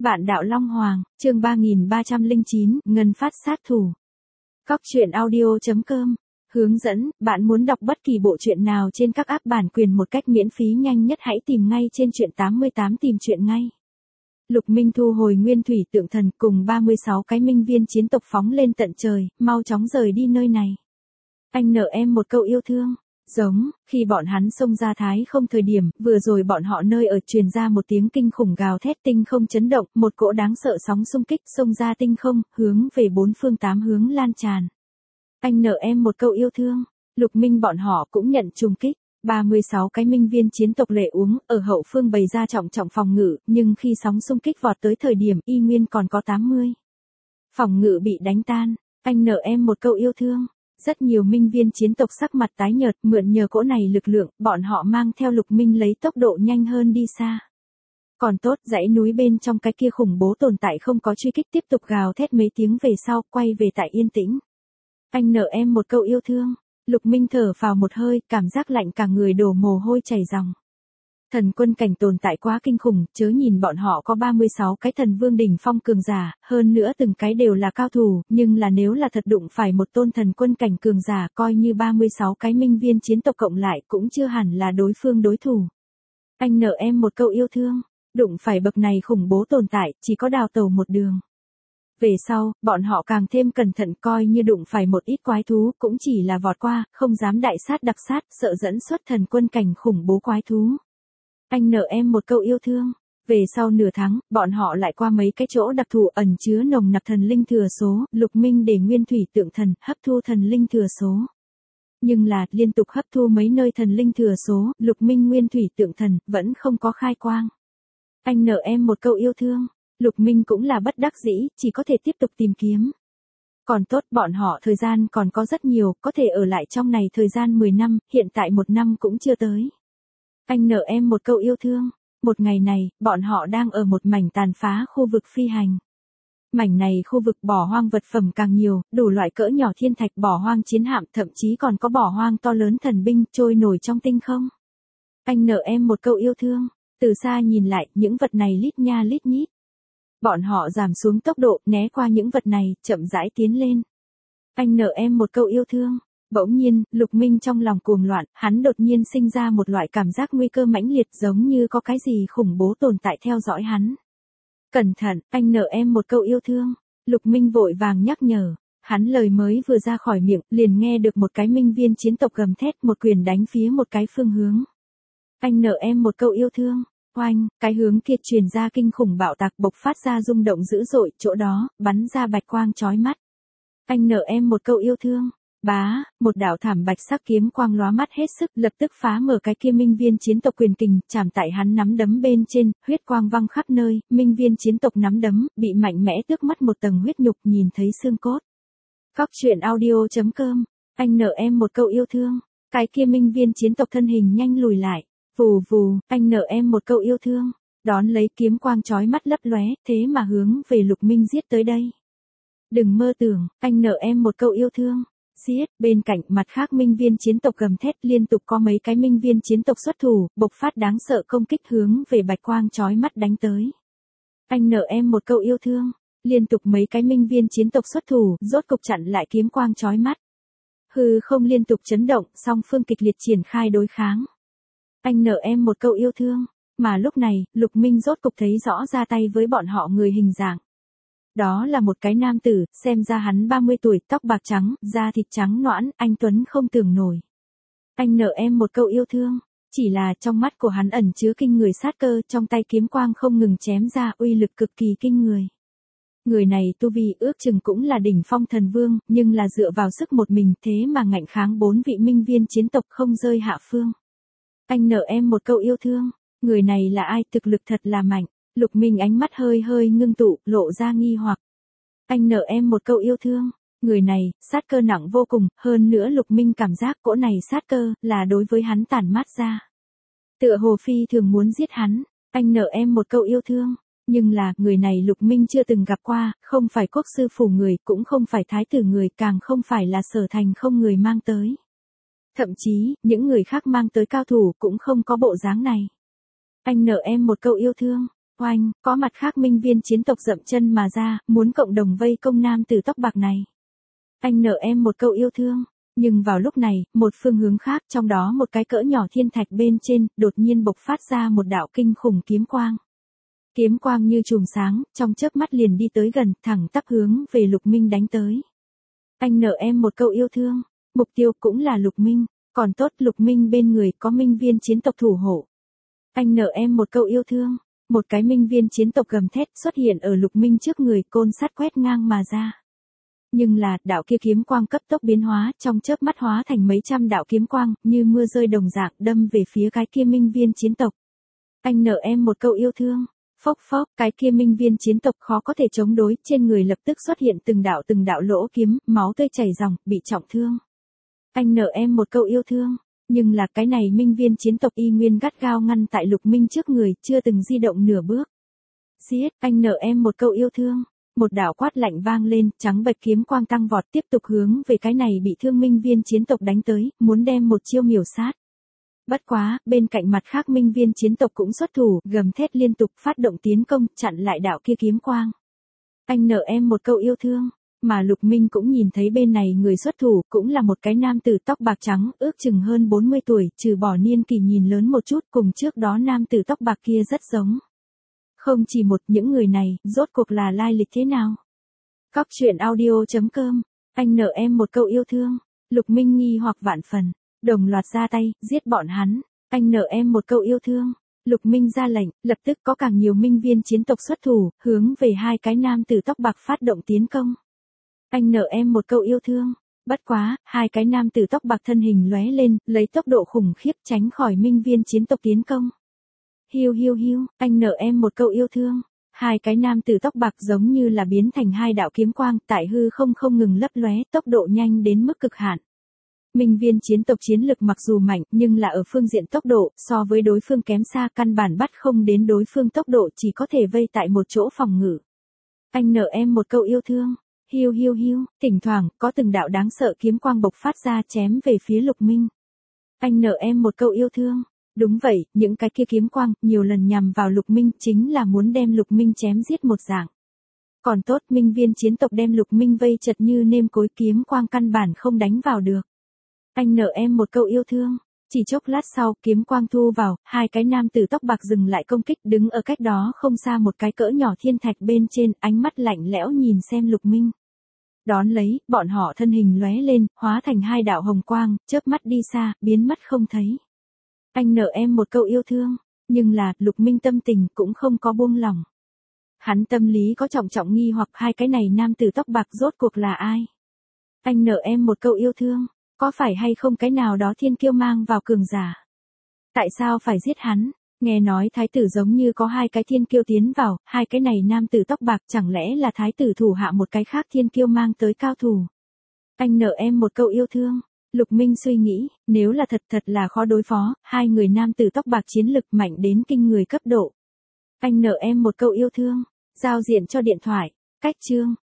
Vạn đạo Long Hoàng, chương 3309, Ngân phát sát thủ. Cóc truyện audio.com. Hướng dẫn, bạn muốn đọc bất kỳ bộ truyện nào trên các app bản quyền một cách miễn phí nhanh nhất hãy tìm ngay trên truyện 88 tìm truyện ngay. Lục Minh thu hồi nguyên thủy tượng thần cùng 36 cái minh viên chiến tộc phóng lên tận trời, mau chóng rời đi nơi này. Anh nợ em một câu yêu thương. Giống, khi bọn hắn xông ra thái không thời điểm, vừa rồi bọn họ nơi ở truyền ra một tiếng kinh khủng gào thét tinh không chấn động, một cỗ đáng sợ sóng xung kích xông ra tinh không, hướng về bốn phương tám hướng lan tràn. Anh nợ em một câu yêu thương, Lục Minh bọn họ cũng nhận trùng kích. 36 cái minh viên chiến tộc lệ uống, ở hậu phương bày ra trọng phòng ngự, nhưng khi sóng xung kích vọt tới thời điểm y nguyên còn có 80. Phòng ngự bị đánh tan, anh nợ em một câu yêu thương. Rất nhiều minh viên chiến tộc sắc mặt tái nhợt, mượn nhờ cỗ này lực lượng, bọn họ mang theo Lục Minh lấy tốc độ nhanh hơn đi xa. Còn tốt, dãy núi bên trong cái kia khủng bố tồn tại không có truy kích, tiếp tục gào thét mấy tiếng về sau, quay về tại yên tĩnh. Anh nợ em một câu yêu thương. Lục Minh thở phào một hơi, cảm giác lạnh cả người đổ mồ hôi chảy ròng. Thần quân cảnh tồn tại quá kinh khủng, chớ nhìn bọn họ có 36 cái thần vương đỉnh phong cường giả, hơn nữa từng cái đều là cao thủ, nhưng là nếu là thật đụng phải một tôn thần quân cảnh cường giả, coi như 36 cái minh viên chiến tộc cộng lại cũng chưa hẳn là đối phương đối thủ. Anh nợ em một câu yêu thương, đụng phải bậc này khủng bố tồn tại, chỉ có đào tẩu một đường. Về sau, bọn họ càng thêm cẩn thận, coi như đụng phải một ít quái thú, cũng chỉ là vọt qua, không dám đại sát đặc sát, sợ dẫn xuất thần quân cảnh khủng bố quái thú. Anh nợ em một câu yêu thương. Về sau nửa tháng, bọn họ lại qua mấy cái chỗ đặc thù ẩn chứa nồng nặc thần linh thừa số, Lục Minh để nguyên thủy tượng thần hấp thu thần linh thừa số. Nhưng là, liên tục hấp thu mấy nơi thần linh thừa số, Lục Minh nguyên thủy tượng thần vẫn không có khai quang. Anh nợ em một câu yêu thương. Lục Minh cũng là bất đắc dĩ, chỉ có thể tiếp tục tìm kiếm. Còn tốt, bọn họ thời gian còn có rất nhiều, có thể ở lại trong này thời gian 10 năm, hiện tại 1 năm cũng chưa tới. Anh nợ em một câu yêu thương. Một ngày này, bọn họ đang ở một mảnh tàn phá khu vực phi hành. Mảnh này khu vực bỏ hoang vật phẩm càng nhiều, đủ loại cỡ nhỏ thiên thạch, bỏ hoang chiến hạm, thậm chí còn có bỏ hoang to lớn thần binh trôi nổi trong tinh không. Anh nợ em một câu yêu thương. Từ xa nhìn lại, những vật này lít nha lít nhít. Bọn họ giảm xuống tốc độ, né qua những vật này, chậm rãi tiến lên. Anh nợ em một câu yêu thương. Bỗng nhiên, Lục Minh trong lòng cuồng loạn, hắn đột nhiên sinh ra một loại cảm giác nguy cơ mãnh liệt, giống như có cái gì khủng bố tồn tại theo dõi hắn. Cẩn thận, anh nợ em một câu yêu thương. Lục Minh vội vàng nhắc nhở. Hắn lời mới vừa ra khỏi miệng, liền nghe được một cái minh viên chiến tộc gầm thét, một quyền đánh phía một cái phương hướng. Anh nợ em một câu yêu thương. Oanh, cái hướng kia truyền ra kinh khủng bạo tạc, bộc phát ra rung động dữ dội, chỗ đó bắn ra bạch quang chói mắt. Anh nợ em một câu yêu thương. Bá, một đạo thảm bạch sắc kiếm quang lóa mắt hết sức, lập tức phá mở cái kia minh viên chiến tộc quyền kình, chạm tại hắn nắm đấm bên trên, huyết quang văng khắp nơi, minh viên chiến tộc nắm đấm bị mạnh mẽ tước mất một tầng huyết nhục, nhìn thấy xương cốt. Cóc truyện audio.com. Anh nợ em một câu yêu thương. Cái kia minh viên chiến tộc thân hình nhanh lùi lại. Vù vù, anh nợ em một câu yêu thương. Đón lấy kiếm quang chói mắt lấp lóe, thế mà hướng về Lục Minh giết tới đây. Đừng mơ tưởng, anh nợ em một câu yêu thương. Giết, bên cạnh mặt khác minh viên chiến tộc gầm thét, liên tục có mấy cái minh viên chiến tộc xuất thủ, bộc phát đáng sợ công kích hướng về bạch quang chói mắt đánh tới. Anh nợ em một câu yêu thương. Liên tục mấy cái minh viên chiến tộc xuất thủ, rốt cục chặn lại kiếm quang chói mắt. Hư không liên tục chấn động, song phương kịch liệt triển khai đối kháng. Anh nợ em một câu yêu thương. Mà lúc này, Lục Minh rốt cục thấy rõ ra tay với bọn họ người hình dạng. Đó là một cái nam tử, xem ra hắn 30 tuổi, tóc bạc trắng, da thịt trắng nõn, anh tuấn không tưởng nổi. Anh nợ em một câu yêu thương. Chỉ là trong mắt của hắn ẩn chứa kinh người sát cơ, trong tay kiếm quang không ngừng chém ra, uy lực cực kỳ kinh người. Người này tu vi ước chừng cũng là đỉnh phong thần vương, nhưng là dựa vào sức một mình, thế mà ngạnh kháng 4 vị minh viên chiến tộc không rơi hạ phương. Anh nợ em một câu yêu thương. Người này là ai, thực lực thật là mạnh. Lục Minh ánh mắt hơi hơi ngưng tụ, lộ ra nghi hoặc. Anh nợ em một câu yêu thương. Người này, sát cơ nặng vô cùng, hơn nữa Lục Minh cảm giác cỗ này sát cơ, là đối với hắn tản mát ra. Tựa hồ phi thường muốn giết hắn. Anh nợ em một câu yêu thương. Nhưng là, người này Lục Minh chưa từng gặp qua, không phải quốc sư phủ người, cũng không phải thái tử người, càng không phải là Sở Thành không người mang tới. Thậm chí, những người khác mang tới cao thủ cũng không có bộ dáng này. Anh nợ em một câu yêu thương. Oanh, có mặt khác minh viên chiến tộc dậm chân mà ra, muốn cộng đồng vây công nam tử tóc bạc này. Anh nợ em một câu yêu thương. Nhưng vào lúc này, một phương hướng khác, trong đó một cái cỡ nhỏ thiên thạch bên trên, đột nhiên bộc phát ra một đạo kinh khủng kiếm quang. Kiếm quang như chùm sáng, trong chớp mắt liền đi tới gần, thẳng tắp hướng về Lục Minh đánh tới. Anh nợ em một câu yêu thương. Mục tiêu cũng là Lục Minh. Còn tốt Lục Minh bên người có minh viên chiến tộc thủ hộ. Anh nợ em một câu yêu thương. Một cái minh viên chiến tộc gầm thét xuất hiện ở Lục Minh trước người, côn sắt quét ngang mà ra. Nhưng là, đạo kia kiếm quang cấp tốc biến hóa, trong chớp mắt hóa thành mấy trăm đạo kiếm quang, như mưa rơi đồng dạng, đâm về phía cái kia minh viên chiến tộc. Anh nợ em một câu yêu thương. Phốc phốc, cái kia minh viên chiến tộc khó có thể chống đối, trên người lập tức xuất hiện từng đạo lỗ kiếm, máu tươi chảy ròng, bị trọng thương. Anh nợ em một câu yêu thương. Nhưng là cái này minh viên chiến tộc y nguyên gắt gao ngăn tại Lục Minh trước người, chưa từng di động nửa bước. Giết, anh nợ em một câu yêu thương. Một đạo quát lạnh vang lên, trắng bạch kiếm quang tăng vọt tiếp tục hướng về cái này bị thương minh viên chiến tộc đánh tới, muốn đem một chiêu miểu sát. Bất quá, bên cạnh mặt khác minh viên chiến tộc cũng xuất thủ, gầm thét liên tục phát động tiến công, chặn lại đạo kia kiếm quang. Anh nợ em một câu yêu thương. Mà Lục Minh cũng nhìn thấy bên này người xuất thủ, cũng là một cái nam tử tóc bạc trắng, ước chừng hơn 40 tuổi, trừ bỏ niên kỳ nhìn lớn một chút, cùng trước đó nam tử tóc bạc kia rất giống. Không chỉ một, những người này, rốt cuộc là lai lịch thế nào? Cóc truyện audio.com. Anh nợ em một câu yêu thương. Lục Minh nghi hoặc vạn phần. Đồng loạt ra tay, giết bọn hắn. Anh nợ em một câu yêu thương. Lục Minh ra lệnh, lập tức có càng nhiều minh viên chiến tộc xuất thủ, hướng về hai cái nam tử tóc bạc phát động tiến công. Anh nợ em một câu yêu thương. Bất quá, hai cái nam tử tóc bạc thân hình lóe lên, lấy tốc độ khủng khiếp tránh khỏi minh viên chiến tộc tiến công. Hiu hiu hiu, anh nợ em một câu yêu thương. Hai cái nam tử tóc bạc giống như là biến thành hai đạo kiếm quang, tại hư không ngừng lấp lóe, tốc độ nhanh đến mức cực hạn. Minh viên chiến tộc chiến lực mặc dù mạnh, nhưng là ở phương diện tốc độ, so với đối phương kém xa, căn bản bắt không đến đối phương tốc độ, chỉ có thể vây tại một chỗ phòng ngự. Anh nợ em một câu yêu thương. Hiu hiu hiu, thỉnh thoảng, có từng đạo đáng sợ kiếm quang bộc phát ra chém về phía Lục Minh. Anh nợ em một câu yêu thương. Đúng vậy, những cái kia kiếm quang, nhiều lần nhằm vào Lục Minh, chính là muốn đem Lục Minh chém giết một dạng. Còn tốt, minh viên chiến tộc đem Lục Minh vây chật như nêm cối, kiếm quang căn bản không đánh vào được. Anh nợ em một câu yêu thương. Chỉ chốc lát sau, kiếm quang thu vào, hai cái nam tử tóc bạc dừng lại công kích, đứng ở cách đó không xa một cái cỡ nhỏ thiên thạch bên trên, ánh mắt lạnh lẽo nhìn xem Lục Minh. Đón lấy, bọn họ thân hình lóe lên, hóa thành hai đạo hồng quang, chớp mắt đi xa, biến mất không thấy. Anh nợ em một câu yêu thương. Nhưng là, Lục Minh tâm tình cũng không có buông lỏng. Hắn tâm lý có trọng nghi hoặc hai cái này nam tử tóc bạc rốt cuộc là ai. Anh nợ em một câu yêu thương. Có phải hay không cái nào đó thiên kiêu mang vào cường giả? Tại sao phải giết hắn? Nghe nói thái tử giống như có hai cái thiên kiêu tiến vào, hai cái này nam tử tóc bạc chẳng lẽ là thái tử thủ hạ một cái khác thiên kiêu mang tới cao thủ. Anh nợ em một câu yêu thương. Lục Minh suy nghĩ, nếu là thật là khó đối phó, hai người nam tử tóc bạc chiến lực mạnh đến kinh người cấp độ. Anh nợ em một câu yêu thương. Giao diện cho điện thoại. Cách chương.